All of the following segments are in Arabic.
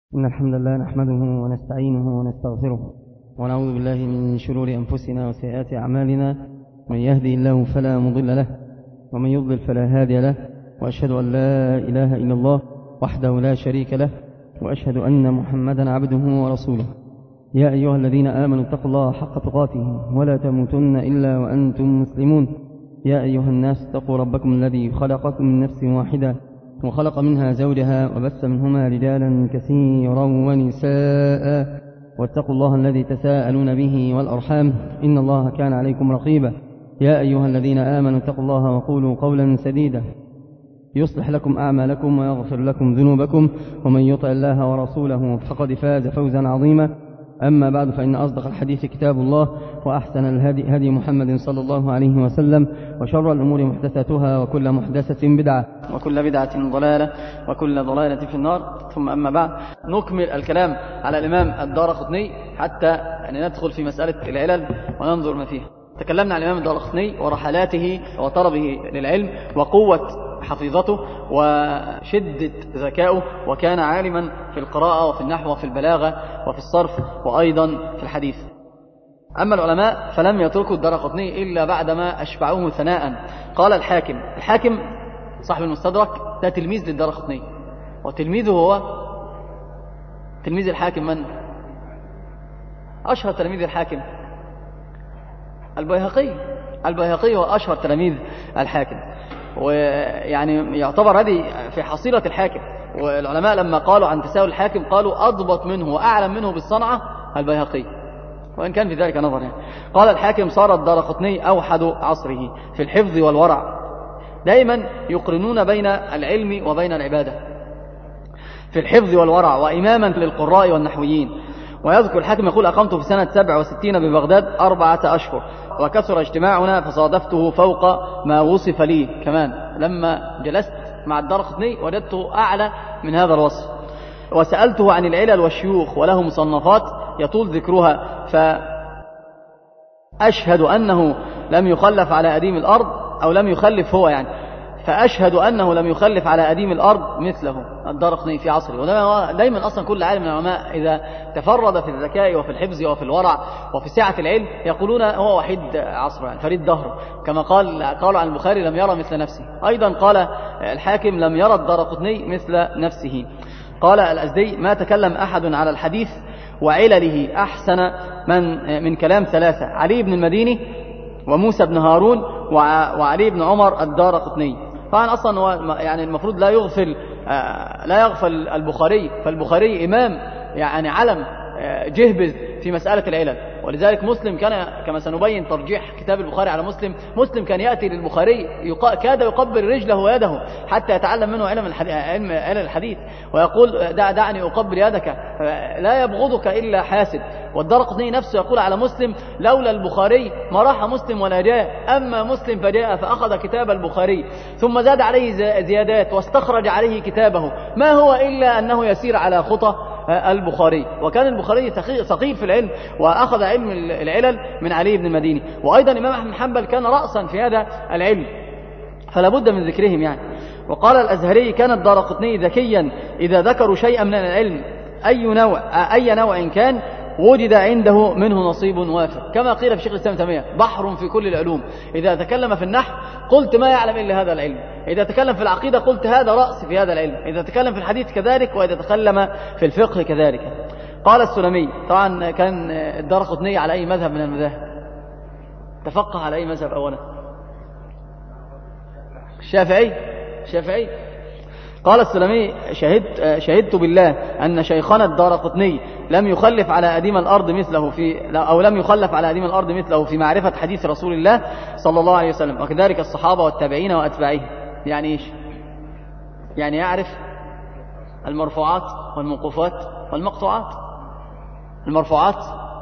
إن الحمد لله نحمده ونستعينه ونستغفره ونعوذ بالله من شرور أنفسنا وسيئات أعمالنا. من يهدي الله فلا مضل له ومن يضلل فلا هادي له، وأشهد أن لا إله إلا الله وحده لا شريك له، وأشهد أن محمدا عبده ورسوله. يا أيها الذين آمنوا اتقوا الله حق تقاته ولا تموتن إلا وأنتم مسلمون. يا أيها الناس اتقوا ربكم الذي خلقكم من نفس واحدة وخلق منها زوجها وبث منهما رجالا كثيرا ونساء، واتقوا الله الذي تساءلون به والأرحام إن الله كان عليكم رقيبا. يا أيها الذين آمنوا اتقوا الله وقولوا قولا سديدا يصلح لكم أعمالكم ويغفر لكم ذنوبكم، ومن يطع الله ورسوله فقد فاز فوزا عظيما. أما بعد، فإن أصدق الحديث كتاب الله، وأحسن الهدي هدي محمد صلى الله عليه وسلم، وشر الأمور محدثاتها، وكل محدثة بدعة، وكل بدعة ضلالة، وكل ضلالة في النار. ثم أما بعد، نكمل الكلام على الإمام الدارقطني حتى ندخل في مسألة العلل وننظر ما فيها. تكلمنا عن الإمام الدارقطني ورحلاته وطلبه للعلم وقوة حفيظته وشدة ذكائه، وكان عالما في القراءة وفي النحو وفي البلاغة وفي الصرف وأيضا في الحديث. أما العلماء فلم يتركوا الدارقطني إلا بعدما أشبعوه ثناء. قال الحاكم صاحب المستدرك ده تلميذ للدارقطني، وتلميذه هو تلميذ الحاكم من؟ أشهر تلميذ الحاكم البيهقي هو أشهر تلاميذ الحاكم، ويعني يعتبر هذه في حصيلة الحاكم. والعلماء لما قالوا عن تساهل الحاكم قالوا أضبط منه وأعلم منه بالصنعة البيهقي، وإن كان في ذلك نظر يعني. قال الحاكم: صار الدارقطني أوحد عصره في الحفظ والورع، دائما يقرنون بين العلم وبين العبادة في الحفظ والورع، وإماما للقراء والنحويين. ويذكر الحاكم يقول: أقمت في سنة 67 ببغداد 4 أشهر، وكثر اجتماعنا فصادفته فوق ما وصف لي. كمان لما جلست مع الدارقطني وجدته أعلى من هذا الوصف. وسألته عن العلل والشيوخ، وله مصنفات يطول ذكرها، فأشهد أنه لم يخلف على أديم الأرض، أو لم يخلف هو يعني، فأشهد أنه لم يخلف على أديم الأرض مثله الدارقطني في عصره. ودائما أصلا كل عالم من العلماء إذا تفرد في الذكاء وفي الحفظ وفي الورع وفي سعة العلم يقولون هو وحيد عصره، يعني فريد دهره، كما قالوا عن البخاري: لم يرى مثل نفسه. أيضا قال الحاكم: لم يرى الدارقطني مثل نفسه. قال الأزدي: ما تكلم أحد على الحديث وعلله أحسن من كلام 3: علي بن المديني، وموسى بن هارون، وعلي بن عمر الدارقطني. طبعا أصلا هو يعني المفروض لا يغفل البخاري، فالبخاري إمام يعني علم جهبذ في مسألة العلل. ولذلك مسلم كان، كما سنبين ترجيح كتاب البخاري على مسلم كان يأتي للبخاري كاد يقبل رجله ويده حتى يتعلم منه علم الحديث، ويقول: دعني أقبل يدك، لا يبغضك إلا حاسد. والدارقطني نفسه يقول على مسلم: لولا البخاري ما راح مسلم ولا جاء، أما مسلم فجاء فأخذ كتاب البخاري ثم زاد عليه زيادات واستخرج عليه كتابه، ما هو إلا أنه يسير على خطى البخاري. وكان البخاري ثقيل في العلم، وأخذ علم العلل من علي بن المديني. وأيضا الإمام أحمد بن حنبل كان رأسا في هذا العلم، فلا بد من ذكرهم يعني. وقال الأزهري: كان الدارقطني ذكيا، إذا ذكروا شيئا من العلم أي نوع كان وجد عنده منه نصيب وافر، كما قيل في شيخ الإسلام تيمية: بحر في كل العلوم. إذا تكلم في النحو قلت ما يعلم إلا هذا العلم، إذا تكلم في العقيدة قلت هذا رأس في هذا العلم، إذا تكلم في الحديث كذلك، وإذا تكلم في الفقه كذلك. قال السلمي: طبعا كان الدارقطني على أي مذهب من المذاهب؟ تفقه على أي مذهب أولا؟ الشافعي. قال السلمي: شهدت بالله أن شيخنا الدارقطني لم يخلف على أديم الأرض مثله في معرفة حديث رسول الله صلى الله عليه وسلم، وكذلك الصحابة والتابعين وأتباعهم. يعني إيش؟ يعني يعرف المرفوعات والموقوفات والمقطوعات، المرفوعات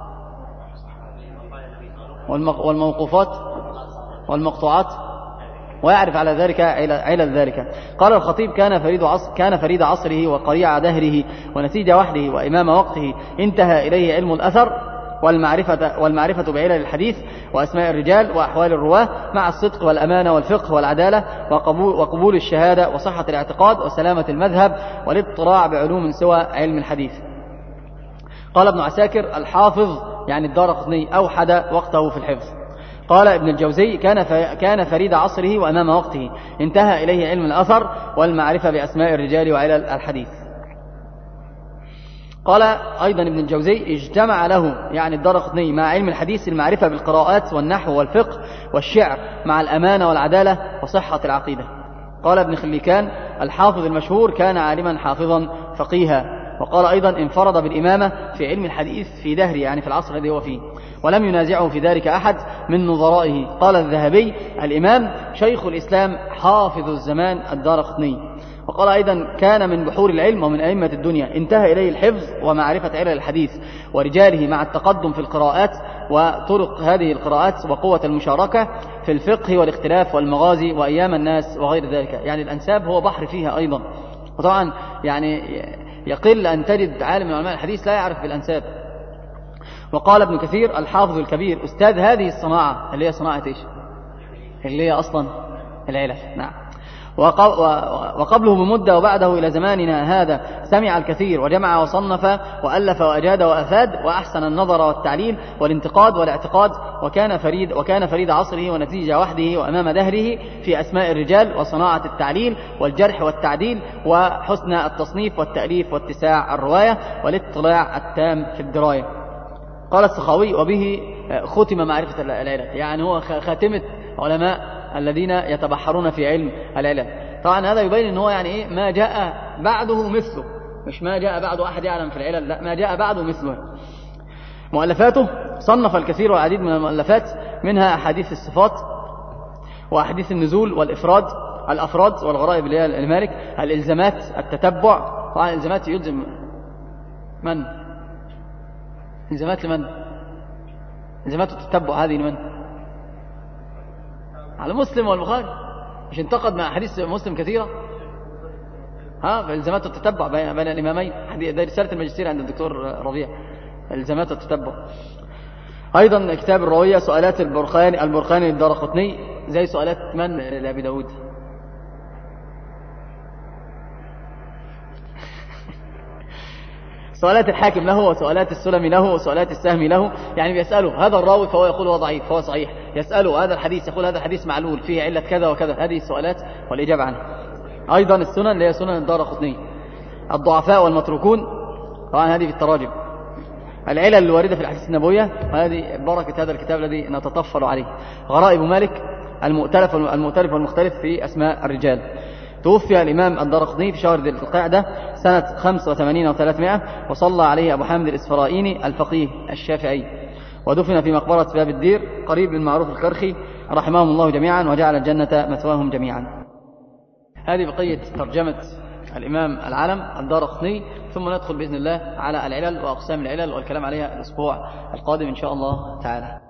والموقوفات والمقطوعات، ويعرف على ذلك علل ذلك. قال الخطيب: كان فريد عصره وقريع دهره ونسيج وحده وإمام وقته، انتهى إليه علم الأثر والمعرفة بعلل الحديث وأسماء الرجال وأحوال الرواة مع الصدق والأمانة والفقه والعدالة وقبول الشهادة وصحة الاعتقاد وسلامة المذهب والاطلاع بعلوم سوى علم الحديث. قال ابن عساكر: الحافظ يعني الدارقطني أوحد وقته في الحفظ. قال ابن الجوزي: كان فريد عصره وأمام وقته، انتهى إليه علم الأثر والمعرفة بأسماء الرجال وعلل الحديث. قال أيضا ابن الجوزي: اجتمع له يعني الدارقطني مع علم الحديث المعرفة بالقراءات والنحو والفقه والشعر مع الأمانة والعدالة وصحة العقيدة. قال ابن خليكان: الحافظ المشهور كان عالما حافظا فقيها. وقال أيضا: انفرد بالإمامة في علم الحديث في دهره يعني في العصر الذي هو فيه، ولم ينازعه في ذلك أحد من نظرائه. قال الذهبي: الإمام شيخ الإسلام حافظ الزمان الدارقطني. وقال أيضا: كان من بحور العلم ومن أئمة الدنيا، انتهى إليه الحفظ ومعرفة علل الحديث ورجاله مع التقدم في القراءات وطرق هذه القراءات وقوة المشاركة في الفقه والاختلاف والمغازي وأيام الناس وغير ذلك. يعني الأنساب هو بحر فيها أيضا. وطبعا يعني يقل أن تجد عالم من علماء الحديث لا يعرف بالأنساب. وقال ابن كثير: الحافظ الكبير أستاذ هذه الصناعة اللي هي صناعة إيش؟ اللي هي أصلا العلل. نعم. وقبله بمدة وبعده إلى زماننا هذا سمع الكثير وجمع وصنف وألف وأجاد وأفاد وأحسن النظر والتعليل والانتقاد والاعتقاد، وكان فريد عصره ونتيجة وحده وأمام دهره في أسماء الرجال وصناعة التعليل والجرح والتعديل وحسن التصنيف والتأليف واتساع الرواية والاطلاع التام في الدراية. قال السخاوي: وبه ختم معرفة العلل، يعني هو خاتمة علماء الذين يتبحرون في علم العلل. طبعا هذا يبين ان هو يعني ايه ما جاء بعده مثله، مش ما جاء بعده احد يعلم في العلل، لا، ما جاء بعده مثله. مؤلفاته: صنف الكثير والعديد من المؤلفات، منها احاديث الصفات واحاديث النزول والافراد، الافراد والغرائب اللي هي المالك، الالزامات، التتبع. طبعا الالزامات يلزم من؟ الزامات لمن؟ الزامات التتبع هذه لمن؟ على مسلم والبخاري، مش انتقد مع حديث مسلم كثيرة. فالزامات التتبع بين الإمامين، ده رسالة الماجستير عند الدكتور ربيع، الزامات التتبع. أيضا كتاب الروية، سؤالات البرقاني للدارقطني، زي سؤالات من لأبي داود؟ سؤالات الحاكم له وسؤالات السلمي له وسؤالات السهمي له، يعني بيسأله هذا الراوي فهو يقول هو ضعيف فهو صحيح، يسأله هذا الحديث يقول هذا الحديث معلول فيه علة كذا وكذا، هذه السؤالات والإجابة عنها. أيضا السنن اللي هي سنن الدارقطني، الضعفاء والمتروكون، طبعا هذه في التراجم، العلل الواردة في الحديث النبوية، وهذه بركة هذا الكتاب الذي نتطفل عليه، غرائب مالك، المؤتلف والمختلف في أسماء الرجال. توفي الإمام الدارقطني في شهر ذي القعدة سنة 85 و300، وصلى عليه أبو حامد الإسفرائيني الفقيه الشافعي، ودفن في مقبرة باب الدير قريب من معروف الكرخي، رحمهم الله جميعا وجعل الجنة مثواهم جميعا. هذه بقية ترجمة الإمام العالم الدارقطني، ثم ندخل بإذن الله على العلل وأقسام العلل والكلام عليها الأسبوع القادم إن شاء الله تعالى.